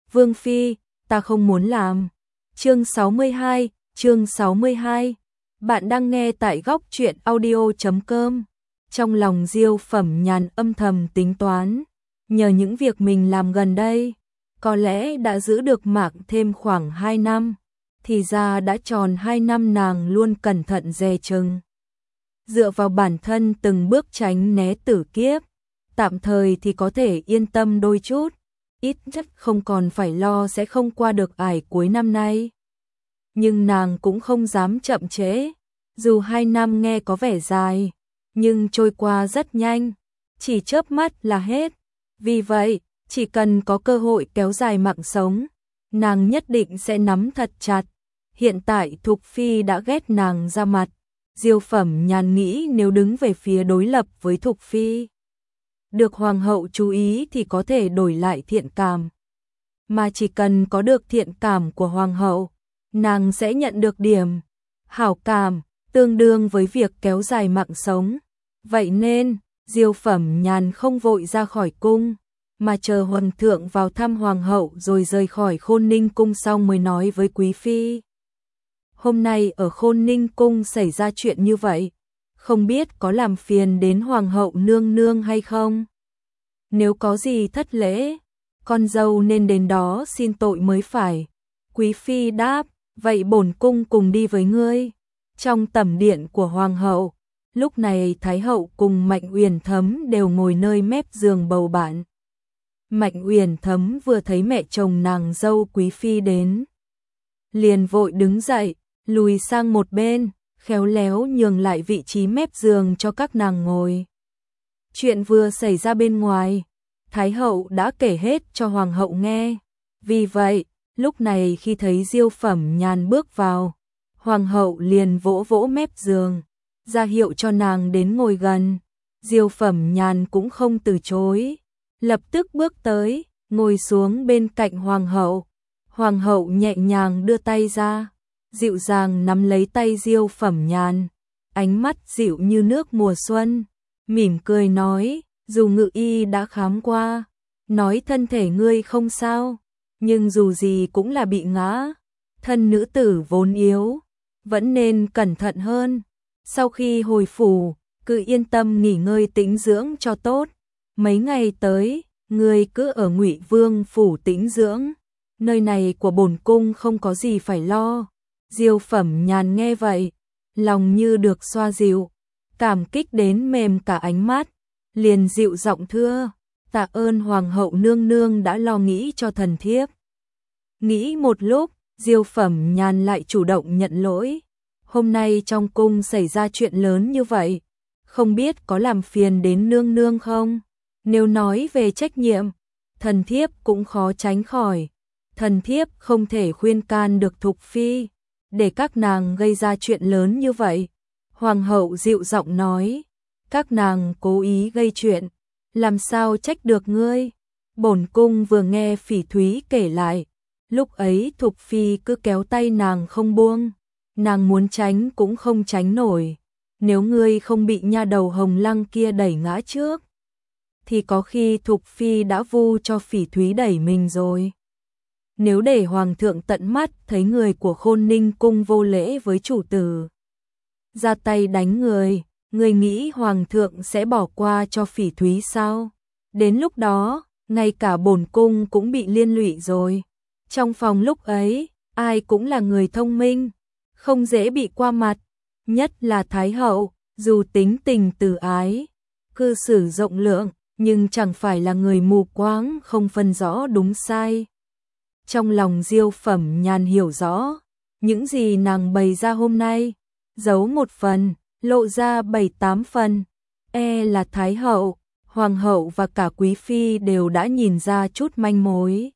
Vương Phi, ta không muốn làm. Chương 62, bạn đang nghe tại góc truyện audio.com. Trong lòng Diêu Phẩm Nhàn âm thầm tính toán, nhờ những việc mình làm gần đây, có lẽ đã giữ được mạng thêm khoảng 2 năm, thì ra đã tròn 2 năm nàng luôn cẩn thận dè chừng. Dựa vào bản thân từng bước tránh né tử kiếp, tạm thời thì có thể yên tâm đôi chút, ít nhất không còn phải lo sẽ không qua được ải cuối năm nay. Nhưng nàng cũng không dám chậm trễ, dù 2 năm nghe có vẻ dài, nhưng trôi qua rất nhanh, chỉ chớp mắt là hết. Vì vậy, chỉ cần có cơ hội kéo dài mạng sống, nàng nhất định sẽ nắm thật chặt. Hiện tại Thục Phi đã ghét nàng ra mặt, Diêu Phẩm Nhàn nghĩ nếu đứng về phía đối lập với Thục Phi, được hoàng hậu chú ý thì có thể đổi lại thiện cảm. Mà chỉ cần có được thiện cảm của hoàng hậu, nàng sẽ nhận được điểm hảo cảm tương đương với việc kéo dài mạng sống. Vậy nên, Diêu Phẩm Nhàn không vội ra khỏi cung, mà chờ hoàng thượng vào thăm hoàng hậu rồi rời khỏi Khôn Ninh cung xong mới nói với quý phi. Hôm nay ở Khôn Ninh cung xảy ra chuyện như vậy, không biết có làm phiền đến hoàng hậu nương nương hay không? Nếu có gì thất lễ, con dâu nên đến đó xin tội mới phải. Quý phi đáp, vậy bổn cung cùng đi với ngươi. Trong tẩm điện của hoàng hậu, lúc này Thái hậu cùng Mạnh Uyển Thấm đều ngồi nơi mép giường bầu bạn. Mạnh Uyển Thấm vừa thấy mẹ chồng nàng dâu quý phi đến, liền vội đứng dậy, lùi sang một bên, khéo léo nhường lại vị trí mép giường cho các nàng ngồi. Chuyện vừa xảy ra bên ngoài, Thái hậu đã kể hết cho hoàng hậu nghe. Vì vậy, lúc này khi thấy Diêu Phẩm Nhàn bước vào, hoàng hậu liền vỗ vỗ mép giường, ra hiệu cho nàng đến ngồi gần. Diêu Phẩm Nhàn cũng không từ chối, lập tức bước tới, ngồi xuống bên cạnh hoàng hậu. Hoàng hậu nhẹ nhàng đưa tay ra, dịu dàng nắm lấy tay Diêu Phẩm Nhàn, ánh mắt dịu như nước mùa xuân, mỉm cười nói, dù ngự y đã khám qua, nói thân thể ngươi không sao, nhưng dù gì cũng là bị ngã, thân nữ tử vốn yếu, vẫn nên cẩn thận hơn. Sau khi hồi phủ, cứ yên tâm nghỉ ngơi tĩnh dưỡng cho tốt. Mấy ngày tới, ngươi cứ ở Ngụy Vương phủ tĩnh dưỡng, nơi này của bổn cung không có gì phải lo. Diêu Phẩm Nhàn nghe vậy, lòng như được xoa dịu, cảm kích đến mềm cả ánh mắt, liền dịu giọng thưa, tạ ơn hoàng hậu nương nương đã lo nghĩ cho thần thiếp. Nghĩ một lúc, Diêu Phẩm Nhàn lại chủ động nhận lỗi. Hôm nay trong cung xảy ra chuyện lớn như vậy, không biết có làm phiền đến nương nương không? Nếu nói về trách nhiệm, thần thiếp cũng khó tránh khỏi. Thần thiếp không thể khuyên can được Thục Phi, để các nàng gây ra chuyện lớn như vậy. Hoàng hậu dịu giọng nói, các nàng cố ý gây chuyện, làm sao trách được ngươi? Bổn cung vừa nghe Phỉ Thúy kể lại, lúc ấy Thục Phi cứ kéo tay nàng không buông, nàng muốn tránh cũng không tránh nổi. Nếu ngươi không bị nha đầu Hồng Lăng kia đẩy ngã trước, thì có khi Thục Phi đã vu cho Phỉ Thúy đẩy mình rồi. Nếu để hoàng thượng tận mắt thấy người của Khôn Ninh cung vô lễ với chủ tử, ra tay đánh người, người nghĩ hoàng thượng sẽ bỏ qua cho Phỉ Thúy sao? Đến lúc đó, ngay cả bổn cung cũng bị liên lụy rồi. Trong phòng lúc ấy, ai cũng là người thông minh, không dễ bị qua mặt, nhất là Thái hậu, dù tính tình từ ái, cư xử rộng lượng, nhưng chẳng phải là người mù quáng không phân rõ đúng sai. Trong lòng Diêu Phẩm Nhàn hiểu rõ, những gì nàng bày ra hôm nay, giấu một phần, lộ ra 7-8 phần, là Thái hậu, hoàng hậu và cả quý phi đều đã nhìn ra chút manh mối.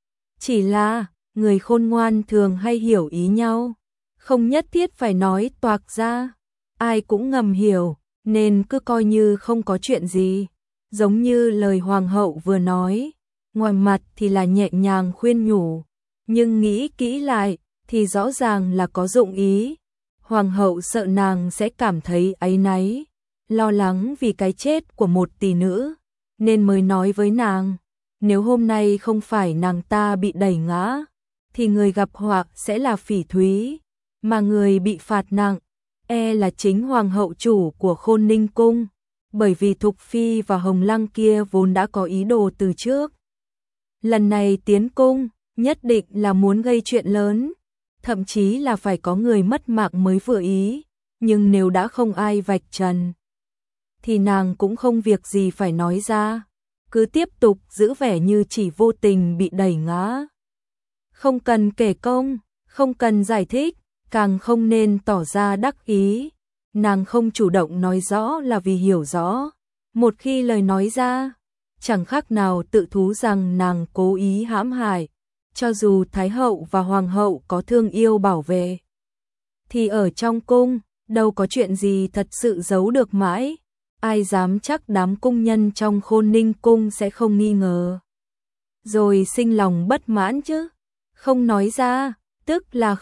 Chỉ là, người khôn ngoan thường hay hiểu ý nhau, không nhất thiết phải nói toạc ra, ai cũng ngầm hiểu, nên cứ coi như không có chuyện gì. Giống như lời hoàng hậu vừa nói, ngoài mặt thì là nhẹ nhàng khuyên nhủ, nhưng nghĩ kỹ lại thì rõ ràng là có dụng ý. Hoàng hậu sợ nàng sẽ cảm thấy áy náy, lo lắng vì cái chết của một tỷ nữ, nên mới nói với nàng, Nếu hôm nay không phải nàng ta bị đẩy ngã, thì người gặp họa sẽ là Phỉ Thúy, mà người bị phạt nặng là chính hoàng hậu chủ của Khôn Ninh cung, bởi vì Thục Phi và Hồng Lăng kia vốn đã có ý đồ từ trước. Lần này tiến cung, nhất định là muốn gây chuyện lớn, thậm chí là phải có người mất mạng mới vừa ý, nhưng nếu đã không ai vạch trần, thì nàng cũng không việc gì phải nói ra, cứ tiếp tục giữ vẻ như chỉ vô tình bị đẩy ngã. Không cần kể công, không cần giải thích, càng không nên tỏ ra đắc ý. Nàng không chủ động nói rõ là vì hiểu rõ, một khi lời nói ra, chẳng khác nào tự thú rằng nàng cố ý hãm hại. Cho dù Thái hậu và Hoàng hậu có thương yêu bảo vệ, thì ở trong cung, đâu có chuyện gì thật sự giấu được mãi. Ai dám chắc đám cung nhân trong Khôn Ninh cung sẽ không nghi ngờ, rồi sinh lòng bất mãn chứ. Không nói ra, tức là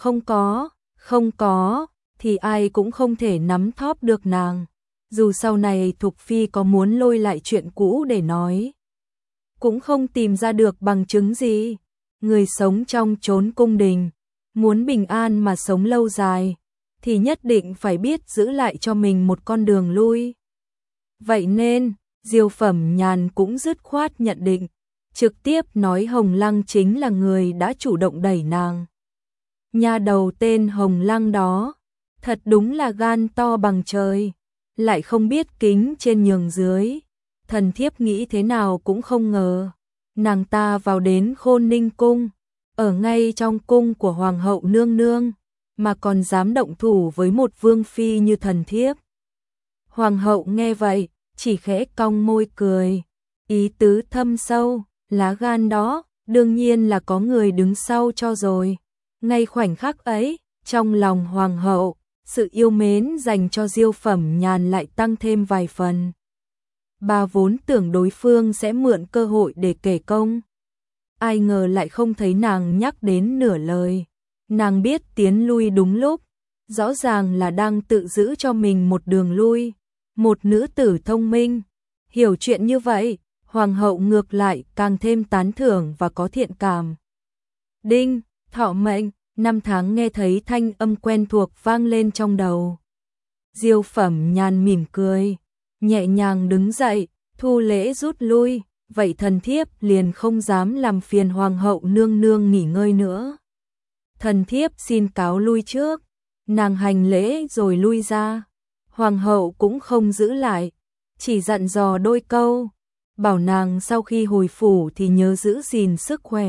không có, thì ai cũng không thể nắm thóp được nàng. Dù sau này Thục Phi có muốn lôi lại chuyện cũ để nói, cũng không tìm ra được bằng chứng gì. Người sống trong chốn cung đình, muốn bình an mà sống lâu dài, thì nhất định phải biết giữ lại cho mình một con đường lui. Vậy nên, Diêu Phẩm Nhàn cũng dứt khoát nhận định, trực tiếp nói Hồng Lăng chính là người đã chủ động đẩy nàng. Nha đầu tên Hồng Lăng đó, thật đúng là gan to bằng trời, lại không biết kính trên nhường dưới. Thần thiếp nghĩ thế nào cũng không ngờ, nàng ta vào đến Khôn Ninh cung, ở ngay trong cung của Hoàng hậu nương nương, mà còn dám động thủ với một vương phi như thần thiếp. Hoàng hậu nghe vậy, chỉ khẽ cong môi cười, ý tứ thâm sâu, lá gan đó, đương nhiên là có người đứng sau cho rồi. Ngay khoảnh khắc ấy, trong lòng Hoàng hậu, sự yêu mến dành cho Diêu Phẩm Nhàn lại tăng thêm vài phần. Bà vốn tưởng đối phương sẽ mượn cơ hội để kể công, ai ngờ lại không thấy nàng nhắc đến nửa lời. Nàng biết tiến lui đúng lúc, rõ ràng là đang tự giữ cho mình một đường lui. Một nữ tử thông minh, hiểu chuyện như vậy, Hoàng hậu ngược lại càng thêm tán thưởng và có thiện cảm. Đinh, thọ mệnh, 5 tháng nghe thấy thanh âm quen thuộc vang lên trong đầu. Diêu Phẩm Nhàn mỉm cười, nhẹ nhàng đứng dậy, thu lễ rút lui, vậy thần thiếp liền không dám làm phiền Hoàng hậu nương nương nghỉ ngơi nữa. Thần thiếp xin cáo lui trước. Nàng hành lễ rồi lui ra. Hoàng hậu cũng không giữ lại, chỉ dặn dò đôi câu, bảo nàng sau khi hồi phủ thì nhớ giữ gìn sức khỏe.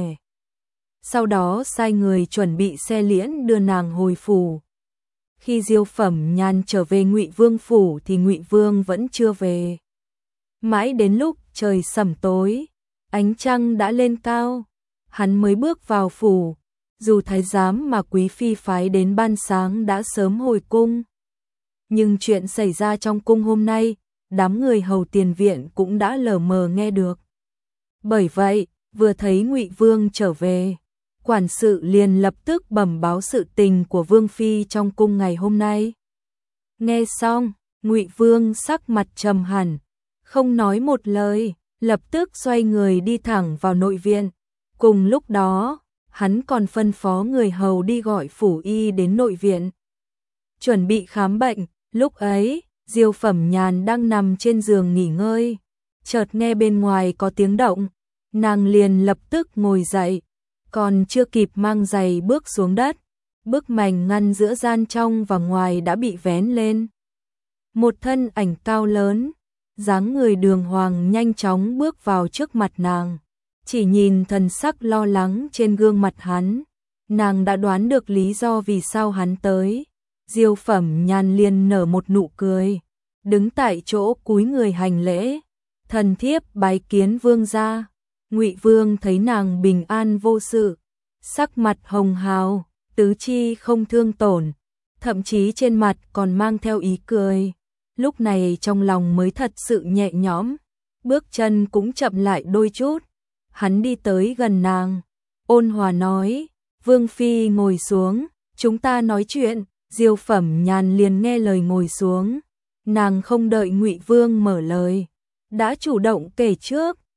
Sau đó sai người chuẩn bị xe liễn đưa nàng hồi phủ. Khi Diêu Phẩm Nhàn trở về Ngụy Vương phủ thì Ngụy Vương vẫn chưa về. Mãi đến lúc trời sẩm tối, ánh trăng đã lên cao, hắn mới bước vào phủ. Dù thái giám mà quý phi phái đến ban sáng đã sớm hồi cung, nhưng chuyện xảy ra trong cung hôm nay, đám người hầu tiền viện cũng đã lờ mờ nghe được. Bởi vậy, vừa thấy Ngụy Vương trở về, quản sự liền lập tức bẩm báo sự tình của Vương phi trong cung ngày hôm nay. Nghe xong, Ngụy Vương sắc mặt trầm hẳn, không nói một lời, lập tức xoay người đi thẳng vào nội viện. Cùng lúc đó, hắn còn phân phó người hầu đi gọi phủ y đến nội viện, chuẩn bị khám bệnh. Lúc ấy, Diêu Phẩm Nhàn đang nằm trên giường nghỉ ngơi, chợt nghe bên ngoài có tiếng động, nàng liền lập tức ngồi dậy, còn chưa kịp mang giày bước xuống đất, bức mành ngăn giữa gian trong và ngoài đã bị vén lên. Một thân ảnh cao lớn, dáng người đường hoàng nhanh chóng bước vào trước mặt nàng. Chỉ nhìn thần sắc lo lắng trên gương mặt hắn, nàng đã đoán được lý do vì sao hắn tới. Diêu Phẩm Nhàn liền nở một nụ cười, đứng tại chỗ cúi người hành lễ, thần thiếp bái kiến vương gia. Ngụy Vương thấy nàng bình an vô sự, sắc mặt hồng hào, tứ chi không thương tổn, thậm chí trên mặt còn mang theo ý cười. Lúc này trong lòng mới thật sự nhẹ nhõm, bước chân cũng chậm lại đôi chút. Hắn đi tới gần nàng, ôn hòa nói, Vương phi ngồi xuống, chúng ta nói chuyện. Diêu Phẩm Nhàn liền nghe lời ngồi xuống, nàng không đợi Ngụy Vương mở lời, đã chủ động kể trước.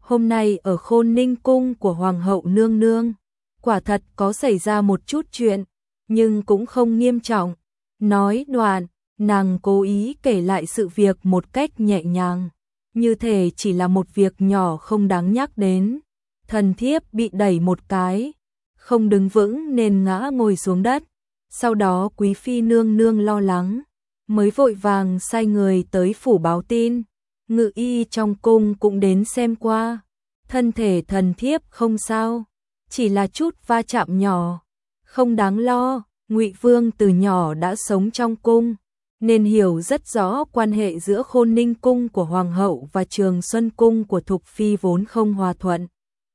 hôm nay ở Khôn Ninh cung của Hoàng hậu nương nương, quả thật có xảy ra một chút chuyện, nhưng cũng không nghiêm trọng. Nói đoạn, nàng cố ý kể lại sự việc một cách nhẹ nhàng, như thể chỉ là một việc nhỏ không đáng nhắc đến. Thần thiếp bị đẩy một cái, không đứng vững nên ngã ngồi xuống đất. Sau đó quý phi nương nương lo lắng, mới vội vàng sai người tới phủ báo tin. Ngự y trong cung cũng đến xem qua, thân thể thần thiếp không sao, chỉ là chút va chạm nhỏ, không đáng lo. Ngụy Vương từ nhỏ đã sống trong cung, nên hiểu rất rõ quan hệ giữa Khôn Ninh cung của Hoàng hậu và Trường Xuân cung của Thục Phi vốn không hòa thuận.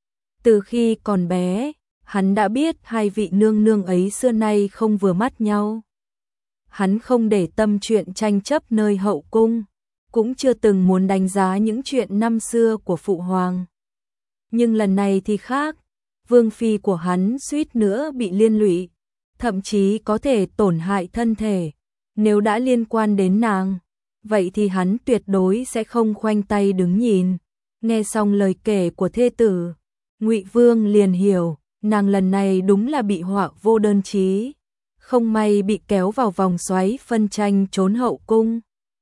Từ khi còn bé, hắn đã biết hai vị nương nương ấy xưa nay không vừa mắt nhau. Hắn không để tâm chuyện tranh chấp nơi hậu cung, cũng chưa từng muốn đánh giá những chuyện năm xưa của phụ hoàng. Nhưng lần này thì khác, vương phi của hắn suýt nữa bị liên lụy, thậm chí có thể tổn hại thân thể. Nếu đã liên quan đến nàng, vậy thì hắn tuyệt đối sẽ không khoanh tay đứng nhìn. Nghe xong lời kể của thê tử, Ngụy Vương liền hiểu, nàng lần này đúng là bị họa vô đơn chí, không may bị kéo vào vòng xoáy phân tranh trốn hậu cung.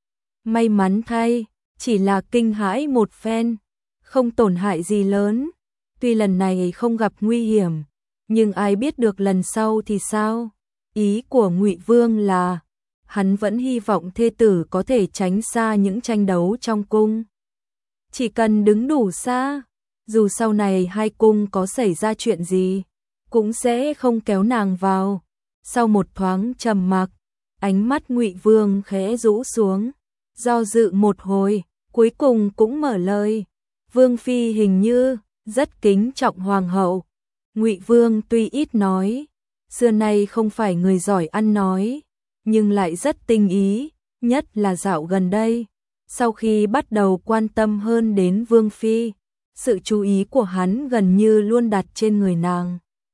May mắn thay, chỉ là kinh hãi một phen, không tổn hại gì lớn. Tuy lần này không gặp nguy hiểm, nhưng ai biết được lần sau thì sao? Ý của Ngụy Vương là hắn vẫn hy vọng thê tử có thể tránh xa những tranh đấu trong cung. Chỉ cần đứng đủ xa, dù sau này hai cung có xảy ra chuyện gì, cũng sẽ không kéo nàng vào. Sau một thoáng trầm mặc, ánh mắt Ngụy Vương khẽ rũ xuống, do dự một hồi, cuối cùng cũng mở lời. Vương phi hình như rất kính trọng hoàng hậu. Ngụy Vương tuy ít nói, xưa nay không phải người giỏi ăn nói, nhưng lại rất tinh ý, nhất là dạo gần đây, sau khi bắt đầu quan tâm hơn đến Vương phi, sự chú ý của hắn gần như luôn đặt trên người nàng.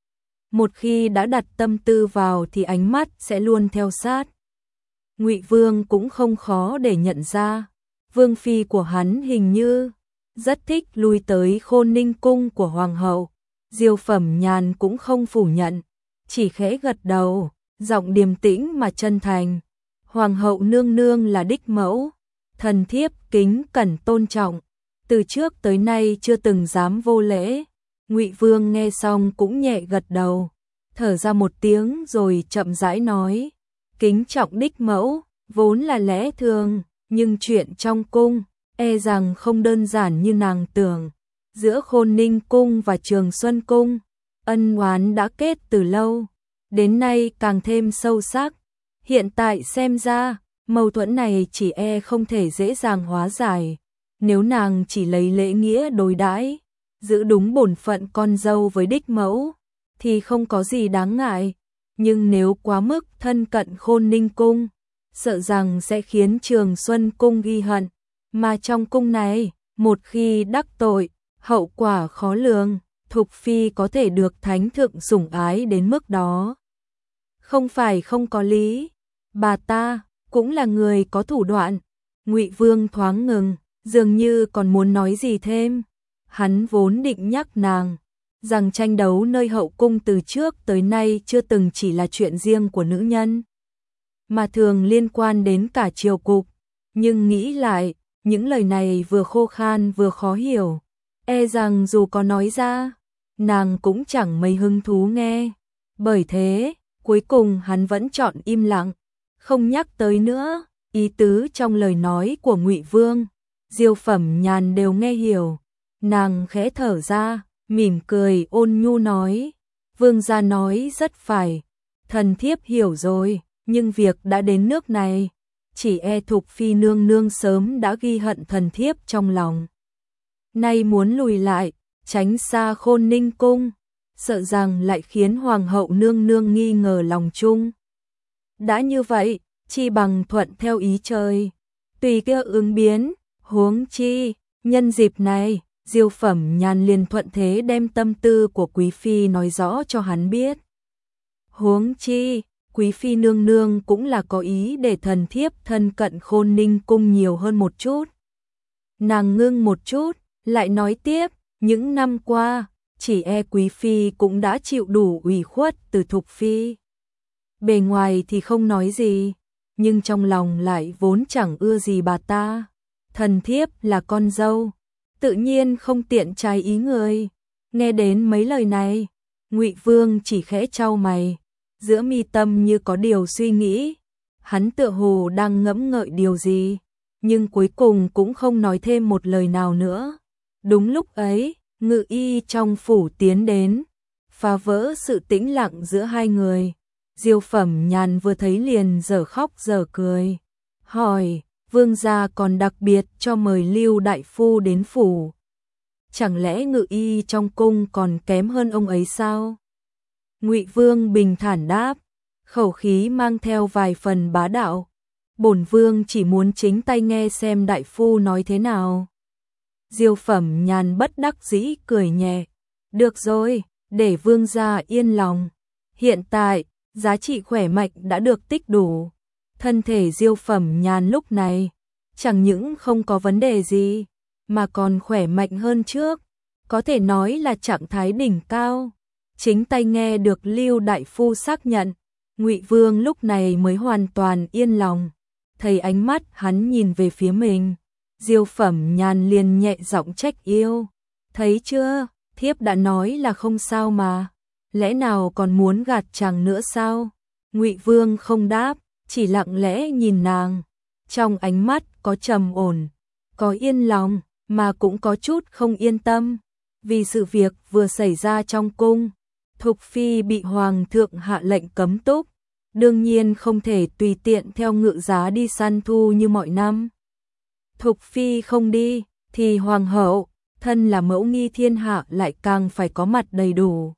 Một khi đã đặt tâm tư vào thì ánh mắt sẽ luôn theo sát. Ngụy Vương cũng không khó để nhận ra, Vương phi của hắn hình như rất thích lui tới Khôn Ninh cung của hoàng hậu. Diêu Phẩm Nhàn cũng không phủ nhận, chỉ khẽ gật đầu, giọng điềm tĩnh mà chân thành. Hoàng hậu nương nương là đích mẫu, thần thiếp kính cẩn tôn trọng, từ trước tới nay chưa từng dám vô lễ. Ngụy Vương nghe xong cũng nhẹ gật đầu, thở ra một tiếng rồi chậm rãi nói, kính trọng đích mẫu vốn là lẽ thường, nhưng chuyện trong cung e rằng không đơn giản như nàng tưởng. Giữa Khôn Ninh cung và Trường Xuân cung, ân oán đã kết từ lâu, đến nay càng thêm sâu sắc. Hiện tại xem ra, mâu thuẫn này chỉ e không thể dễ dàng hóa giải. Nếu nàng chỉ lấy lễ nghĩa đối đãi, giữ đúng bổn phận con dâu với đích mẫu, thì không có gì đáng ngại. Nhưng nếu quá mức thân cận Khôn Ninh cung, sợ rằng sẽ khiến Trường Xuân cung ghi hận. Mà trong cung này, một khi đắc tội, hậu quả khó lường. Thục Phi có thể được thánh thượng sủng ái đến mức đó, không phải không có lý. Bà ta cũng là người có thủ đoạn. Ngụy Vương thoáng ngừng, dường như còn muốn nói gì thêm. Hắn vốn định nhắc nàng rằng tranh đấu nơi hậu cung từ trước tới nay chưa từng chỉ là chuyện riêng của nữ nhân, mà thường liên quan đến cả triều cục. Nhưng nghĩ lại, những lời này vừa khô khan vừa khó hiểu, e rằng dù có nói ra, nàng cũng chẳng mấy hứng thú nghe. Bởi thế, cuối cùng hắn vẫn chọn im lặng, không nhắc tới nữa. Ý tứ trong lời nói của Ngụy Vương, Diêu Phẩm Nhàn đều nghe hiểu. Nàng khẽ thở ra, mỉm cười ôn nhu nói, vương gia nói rất phải, thần thiếp hiểu rồi, nhưng việc đã đến nước này, chỉ e Thục Phi nương nương sớm đã ghi hận thần thiếp trong lòng. Nay muốn lùi lại, tránh xa Khôn Ninh cung, sợ rằng lại khiến hoàng hậu nương nương nghi ngờ lòng chung. Đã như vậy, chi bằng thuận theo ý trời, tùy cơ ứng biến. Huống chi, nhân dịp này, Diêu Phẩm Nhàn liền thuận thế đem tâm tư của quý phi nói rõ cho hắn biết. Huống chi, quý phi nương nương cũng là có ý để thần thiếp thân cận Khôn Ninh cung nhiều hơn một chút. Nàng ngưng một chút, lại nói tiếp, Những năm qua, chỉ e quý phi cũng đã chịu đủ ủy khuất từ Thục phi. Bề ngoài thì không nói gì, nhưng trong lòng lại vốn chẳng ưa gì bà ta. Thần thiếp là con dâu, tự nhiên không tiện trái ý người. Nghe đến mấy lời này, Ngụy Vương chỉ khẽ chau mày, giữa mi tâm như có điều suy nghĩ. Hắn tựa hồ đang ngẫm ngợi điều gì, nhưng cuối cùng cũng không nói thêm một lời nào nữa. Đúng lúc ấy, Ngự y trong phủ tiến đến, phá vỡ sự tĩnh lặng giữa hai người. Diêu Phẩm Nhàn vừa thấy liền dở khóc dở cười, hỏi: Vương gia còn đặc biệt cho mời Lưu đại phu đến phủ, chẳng lẽ ngự y trong cung còn kém hơn ông ấy sao? Ngụy Vương bình thản đáp, khẩu khí mang theo vài phần bá đạo: bổn vương chỉ muốn chính tay nghe xem đại phu nói thế nào. Diêu Phẩm Nhàn bất đắc dĩ cười nhẹ, được rồi, để vương gia yên lòng. Hiện tại, giá trị khỏe mạnh đã được tích đủ. Thân thể Diêu Phẩm Nhàn lúc này chẳng những không có vấn đề gì, mà còn khỏe mạnh hơn trước, có thể nói là trạng thái đỉnh cao. Chính tay nghe được Lưu đại phu xác nhận, Ngụy Vương lúc này mới hoàn toàn yên lòng. Thấy ánh mắt hắn nhìn về phía mình, Diêu Phẩm Nhàn liền nhẹ giọng trách yêu: thấy chưa, thiếp đã nói là không sao mà, lẽ nào còn muốn gạt chàng nữa sao? Ngụy Vương không đáp, chỉ lặng lẽ nhìn nàng, trong ánh mắt có trầm ổn, có yên lòng, mà cũng có chút không yên tâm, vì sự việc vừa xảy ra trong cung. Thục phi bị hoàng thượng hạ lệnh cấm túc, đương nhiên không thể tùy tiện theo ngự giá đi săn thu như mọi năm. Thục phi không đi, thì hoàng hậu, thân là mẫu nghi thiên hạ lại càng phải có mặt đầy đủ.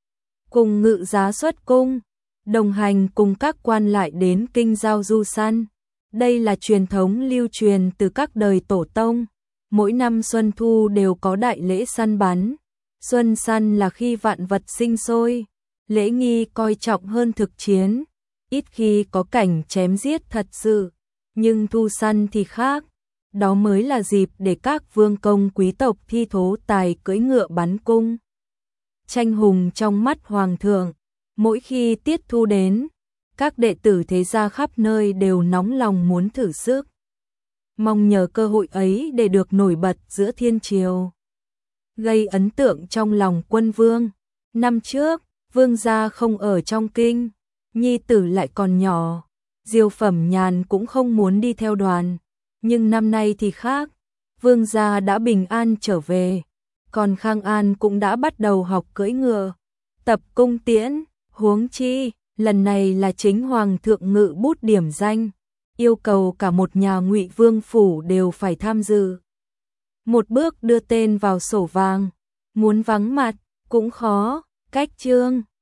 Cùng ngự giá xuất cung, đồng hành cùng các quan lại đến kinh giao du săn. Đây là truyền thống lưu truyền từ các đời tổ tông. Mỗi năm xuân thu đều có đại lễ săn bắn. Xuân săn là khi vạn vật sinh sôi, lễ nghi coi trọng hơn thực chiến, ít khi có cảnh chém giết thật sự, nhưng thu săn thì khác. Đó mới là dịp để các vương công quý tộc thi thố tài cưỡi ngựa bắn cung. Tranh hùng trong mắt hoàng thượng, mỗi khi tiết thu đến, các đệ tử thế gia khắp nơi đều nóng lòng muốn thử sức, mong nhờ cơ hội ấy để được nổi bật giữa thiên triều, gây ấn tượng trong lòng quân vương. Năm trước, vương gia không ở trong kinh, nhi tử lại còn nhỏ, Diêu Phẩm Nhàn cũng không muốn đi theo đoàn, nhưng năm nay thì khác, vương gia đã bình an trở về, còn Khang An cũng đã bắt đầu học cưỡi ngựa, tập cung tiễn, huống chi, lần này là chính hoàng thượng ngự bút điểm danh, yêu cầu cả một nhà Ngụy Vương phủ đều phải tham dự. Một bước đưa tên vào sổ vàng, muốn vắng mặt cũng khó, cách chương